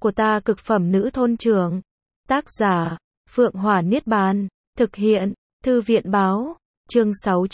của ta cực phẩm nữ thôn trưởng. Tác giả, Phượng Hỏa Niết Bàn. Thực hiện, Thư viện báo. Chương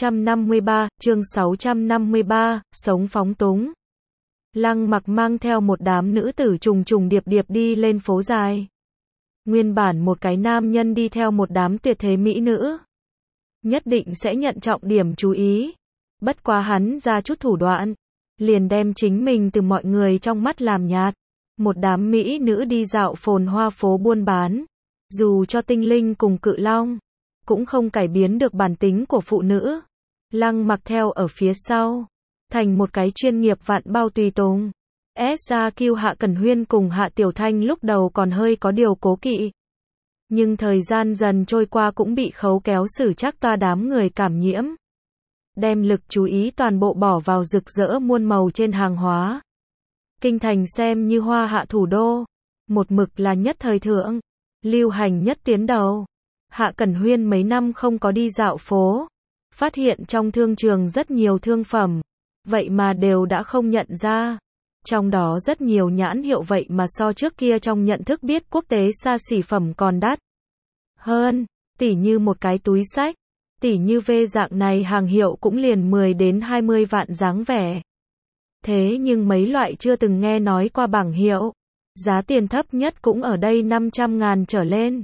653, sống phóng túng. Lăng Mặc mang theo một đám nữ tử trùng trùng điệp điệp đi lên phố dài. Nguyên bản một cái nam nhân đi theo một đám tuyệt thế mỹ nữ, nhất định sẽ nhận trọng điểm chú ý. Bất quá hắn ra chút thủ đoạn, liền đem chính mình từ mọi người trong mắt làm nhạt. Một đám mỹ nữ đi dạo phồn hoa phố buôn bán, dù cho tinh linh cùng cự long, cũng không cải biến được bản tính của phụ nữ. Lăng Mặc theo ở phía sau, thành một cái chuyên nghiệp vạn bao tùy tùng. SQ Hạ Cẩn Huyên cùng Hạ Tiểu Thanh lúc đầu còn hơi có điều cố kỵ, nhưng thời gian dần trôi qua cũng bị khấu kéo xử chắc toa đám người cảm nhiễm, đem lực chú ý toàn bộ bỏ vào rực rỡ muôn màu trên hàng hóa. Kinh thành xem như hoa hạ thủ đô, một mực là nhất thời thượng, lưu hành nhất tiến đầu. Hạ Cẩn Huyên mấy năm không có đi dạo phố, phát hiện trong thương trường rất nhiều thương phẩm, vậy mà đều đã không nhận ra. Trong đó rất nhiều nhãn hiệu vậy mà so trước kia trong nhận thức biết quốc tế xa xỉ phẩm còn đắt hơn, tỉ như một cái túi xách, tỉ như V dạng này hàng hiệu cũng liền 10 đến 20 vạn dáng vẻ. Thế nhưng mấy loại chưa từng nghe nói qua bảng hiệu, giá tiền thấp nhất cũng ở đây 500.000 trở lên.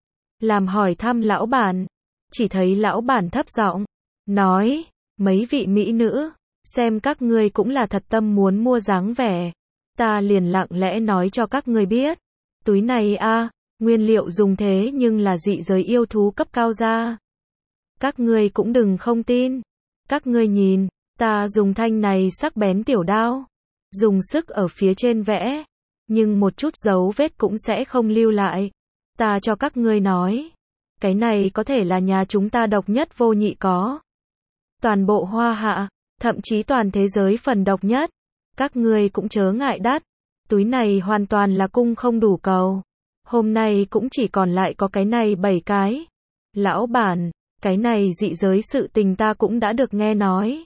Làm hỏi thăm lão bản, chỉ thấy lão bản thấp giọng nói, mấy vị mỹ nữ, xem các ngươi cũng là thật tâm muốn mua dáng vẻ, ta liền lặng lẽ nói cho các ngươi biết, túi này nguyên liệu dùng thế nhưng là dị giới yêu thú cấp cao ra. Các ngươi cũng đừng không tin, các ngươi nhìn, ta dùng thanh này sắc bén tiểu đao, dùng sức ở phía trên vẽ, nhưng một chút dấu vết cũng sẽ không lưu lại. Ta cho các ngươi nói, cái này có thể là nhà chúng ta độc nhất vô nhị có. Toàn bộ hoa hạ, thậm chí toàn thế giới phần độc nhất. Các ngươi cũng chớ ngại đắt, túi này hoàn toàn là cung không đủ cầu. Hôm nay cũng chỉ còn lại có cái này 7 cái. Lão bản, cái này dị giới sự tình ta cũng đã được nghe nói.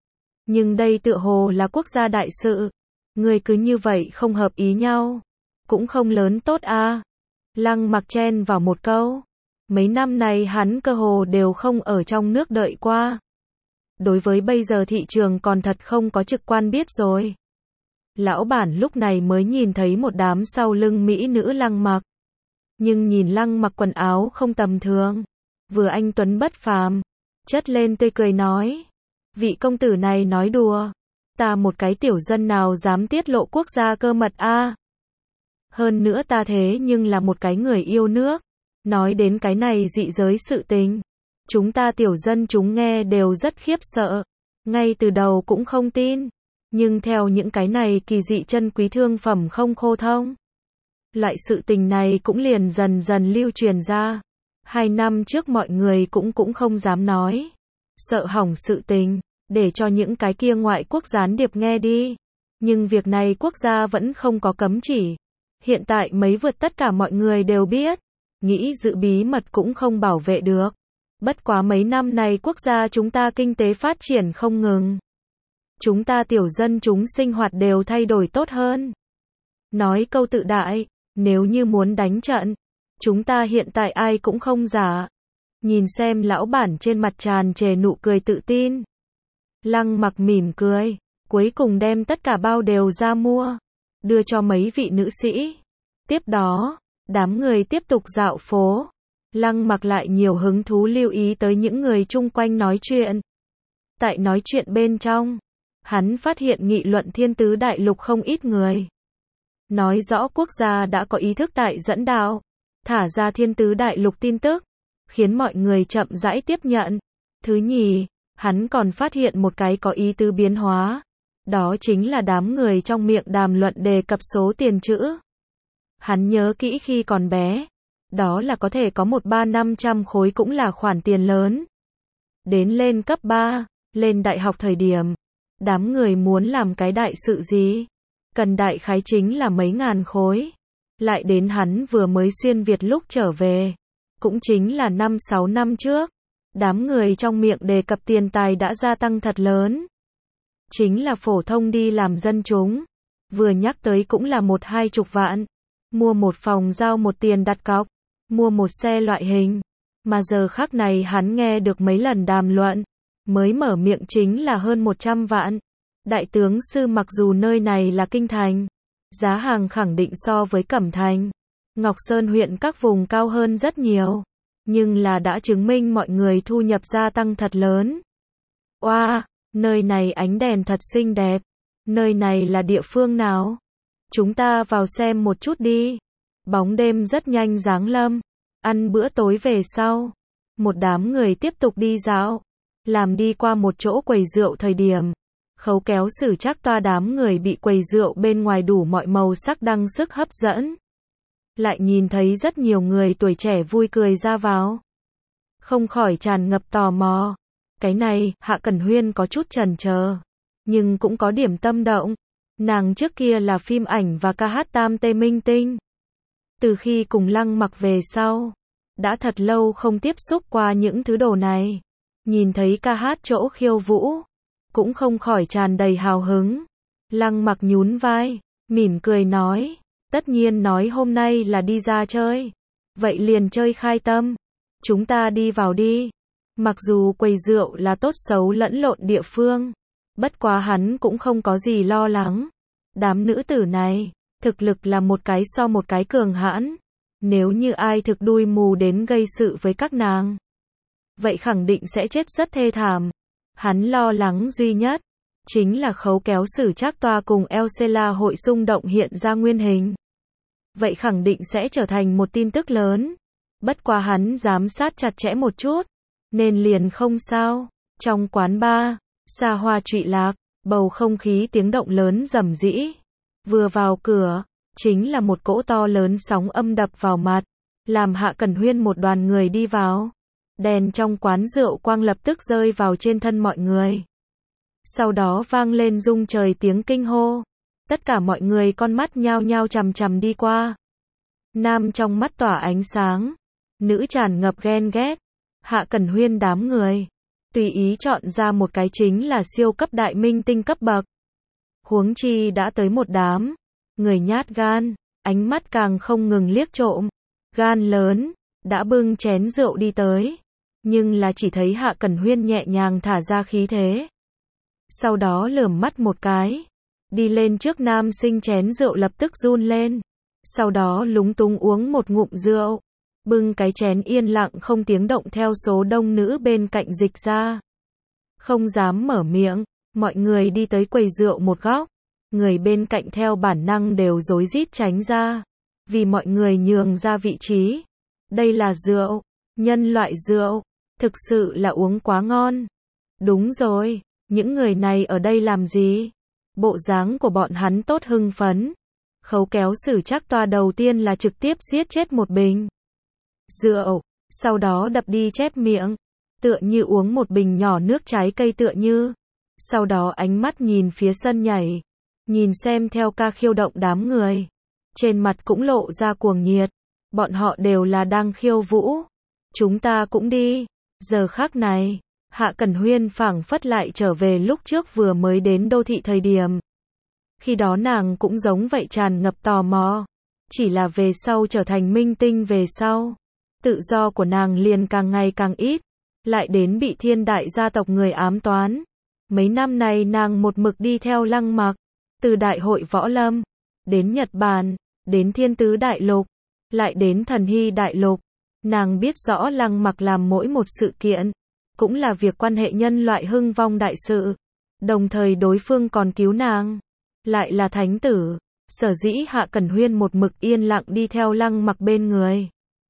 Nhưng đây tựa hồ là quốc gia đại sự. Người cứ như vậy không hợp ý nhau, cũng không lớn tốt Lăng Mặc chen vào một câu. Mấy năm này hắn cơ hồ đều không ở trong nước đợi qua. Đối với bây giờ thị trường còn thật không có trực quan biết rồi. Lão bản lúc này mới nhìn thấy một đám sau lưng mỹ nữ Lăng Mặc. Nhưng nhìn Lăng Mặc quần áo không tầm thường, vừa anh tuấn bất phàm, chất lên tươi cười nói, vị công tử này nói đùa, ta một cái tiểu dân nào dám tiết lộ quốc gia cơ mật Hơn nữa ta thế nhưng là một cái người yêu nước, nói đến cái này dị giới sự tình, chúng ta tiểu dân chúng nghe đều rất khiếp sợ, ngay từ đầu cũng không tin, nhưng theo những cái này kỳ dị chân quý thương phẩm không khô thông, loại sự tình này cũng liền dần dần lưu truyền ra. 2 năm trước mọi người cũng không dám nói, sợ hỏng sự tình, để cho những cái kia ngoại quốc gián điệp nghe đi. Nhưng việc này quốc gia vẫn không có cấm chỉ. Hiện tại mấy vượt tất cả mọi người đều biết, nghĩ giữ bí mật cũng không bảo vệ được. Bất quá mấy năm này quốc gia chúng ta kinh tế phát triển không ngừng. Chúng ta tiểu dân chúng sinh hoạt đều thay đổi tốt hơn. Nói câu tự đại, nếu như muốn đánh trận, chúng ta hiện tại ai cũng không giả. Nhìn xem lão bản trên mặt tràn trề nụ cười tự tin. Lăng Mặc mỉm cười, cuối cùng đem tất cả bao đều ra mua, đưa cho mấy vị nữ sĩ. Tiếp đó, đám người tiếp tục dạo phố. Lăng Mặc lại nhiều hứng thú lưu ý tới những người chung quanh nói chuyện. Tại nói chuyện bên trong, hắn phát hiện nghị luận Thiên Tứ Đại Lục không ít người. Nói rõ quốc gia đã có ý thức tại dẫn đạo, thả ra Thiên Tứ Đại Lục tin tức, khiến mọi người chậm rãi tiếp nhận. Thứ nhì, hắn còn phát hiện một cái có ý tứ biến hóa. Đó chính là đám người trong miệng đàm luận đề cập số tiền chữ. Hắn nhớ kỹ khi còn bé, đó là có thể có 1.300-500 khối cũng là khoản tiền lớn. Đến lên cấp 3, lên đại học thời điểm, đám người muốn làm cái đại sự gì, cần đại khái chính là mấy ngàn khối. Lại đến hắn vừa mới xuyên Việt lúc trở về, cũng chính là 5-6 năm trước, đám người trong miệng đề cập tiền tài đã gia tăng thật lớn. Chính là phổ thông đi làm dân chúng, vừa nhắc tới cũng là 1-20 vạn. mua một phòng giao một tiền đặt cọc, mua một xe loại hình. Mà giờ khắc này hắn nghe được mấy lần đàm luận, mới mở miệng chính là hơn 100 vạn. Đại tướng sư, mặc dù nơi này là kinh thành, giá hàng khẳng định so với Cẩm Thành, Ngọc Sơn huyện các vùng cao hơn rất nhiều, nhưng là đã chứng minh mọi người thu nhập gia tăng thật lớn. Oa, nơi này ánh đèn thật xinh đẹp. Nơi này là địa phương nào? Chúng ta vào xem một chút đi. Bóng đêm rất nhanh giáng lâm. Ăn bữa tối về sau, một đám người tiếp tục đi dạo. Làm đi qua một chỗ quầy rượu thời điểm, Khấu Kéo Sử Trác Toa đám người bị quầy rượu bên ngoài đủ mọi màu sắc đăng sức hấp dẫn. Lại nhìn thấy rất nhiều người tuổi trẻ vui cười ra vào. Không khỏi tràn ngập tò mò. Cái này, Hạ Cẩn Huyên có chút chần chờ, nhưng cũng có điểm tâm động. Nàng trước kia là phim ảnh và ca hát tam tê minh tinh. Từ khi cùng Lăng Mặc về sau, đã thật lâu không tiếp xúc qua những thứ đồ này. Nhìn thấy ca hát chỗ khiêu vũ, cũng không khỏi tràn đầy hào hứng. Lăng Mặc nhún vai, mỉm cười nói, tất nhiên nói hôm nay là đi ra chơi. Vậy liền chơi khai tâm. Chúng ta đi vào đi. Mặc dù quầy rượu là tốt xấu lẫn lộn địa phương, bất quá hắn cũng không có gì lo lắng. Đám nữ tử này, thực lực là một cái so một cái cường hãn. Nếu như ai thực đuôi mù đến gây sự với các nàng, vậy khẳng định sẽ chết rất thê thảm. Hắn lo lắng duy nhất, chính là Khấu Kéo Sử Trác Toa cùng Elsela hội xung động hiện ra nguyên hình. Vậy khẳng định sẽ trở thành một tin tức lớn. Bất quá hắn giám sát chặt chẽ một chút, nên liền không sao. Trong quán bar, xa hoa trụy lạc, bầu không khí tiếng động lớn rầm rĩ. Vừa vào cửa, chính là một cỗ to lớn sóng âm đập vào mặt, làm Hạ Cẩn Huyên một đoàn người đi vào. Đèn trong quán rượu quang lập tức rơi vào trên thân mọi người. Sau đó vang lên rung trời tiếng kinh hô. Tất cả mọi người con mắt nhao nhao chằm chằm đi qua. Nam trong mắt tỏa ánh sáng, nữ tràn ngập ghen ghét. Hạ Cẩn Huyên đám người tùy ý chọn ra một cái chính là siêu cấp đại minh tinh cấp bậc. Huống chi đã tới một đám người nhát gan, ánh mắt càng không ngừng liếc trộm. Gan lớn, đã bưng chén rượu đi tới, nhưng là chỉ thấy Hạ Cẩn Huyên nhẹ nhàng thả ra khí thế. Sau đó lườm mắt một cái, đi lên trước nam sinh chén rượu lập tức run lên. Sau đó lúng túng uống một ngụm rượu, bưng cái chén yên lặng không tiếng động theo số đông nữ bên cạnh dịch ra. Không dám mở miệng, mọi người đi tới quầy rượu một góc, người bên cạnh theo bản năng đều rối rít tránh ra, vì mọi người nhường ra vị trí. Đây là rượu, nhân loại rượu, thực sự là uống quá ngon. Đúng rồi, những người này ở đây làm gì? Bộ dáng của bọn hắn tốt hưng phấn. Khấu Kéo Sử Trác Toa đầu tiên là trực tiếp giết chết một bình rượu, sau đó đập đi chép miệng, tựa như uống một bình nhỏ nước trái cây tựa như. Sau đó ánh mắt nhìn phía sân nhảy, nhìn xem theo ca khiêu động đám người. Trên mặt cũng lộ ra cuồng nhiệt, bọn họ đều là đang khiêu vũ. Chúng ta cũng đi. Giờ khắc này, Hạ Cẩn Huyên phảng phất lại trở về lúc trước vừa mới đến đô thị thời điểm. Khi đó nàng cũng giống vậy tràn ngập tò mò. Chỉ là về sau trở thành minh tinh về sau, tự do của nàng liền càng ngày càng ít. Lại đến bị Thiên đại gia tộc người ám toán. Mấy năm này nàng một mực đi theo Lăng Mặc. Từ Đại hội Võ Lâm, đến Nhật Bản, đến Thiên Tứ Đại Lục, lại đến Thần Hy Đại Lục. Nàng biết rõ Lăng Mặc làm mỗi một sự kiện, cũng là việc quan hệ nhân loại hưng vong đại sự. Đồng thời đối phương còn cứu nàng, lại là thánh tử. Sở dĩ Hạ Cẩn Huyên một mực yên lặng đi theo Lăng Mặc bên người,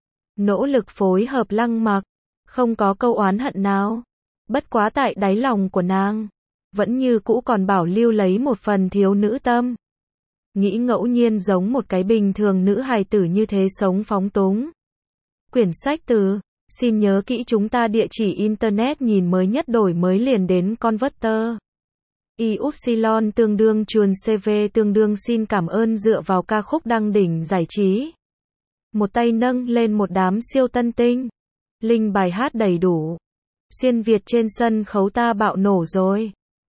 nỗ lực phối hợp Lăng Mặc, không có câu oán hận nào. Bất quá tại đáy lòng của nàng, vẫn như cũ còn bảo lưu lấy một phần thiếu nữ tâm. Nghĩ ngẫu nhiên giống một cái bình thường nữ hài tử như thế sống phóng túng. Quyển sách từ, xin nhớ kỹ chúng ta địa chỉ internet nhìn mới nhất đổi mới liền đến Converter. Y-upsilon tương đương chuồn CV tương đương xin cảm ơn dựa vào ca khúc đăng đỉnh giải trí. Một tay nâng lên một đám siêu tân tinh. Link bài hát đầy đủ. Xuyên Việt trên sân khấu ta bạo nổ rồi.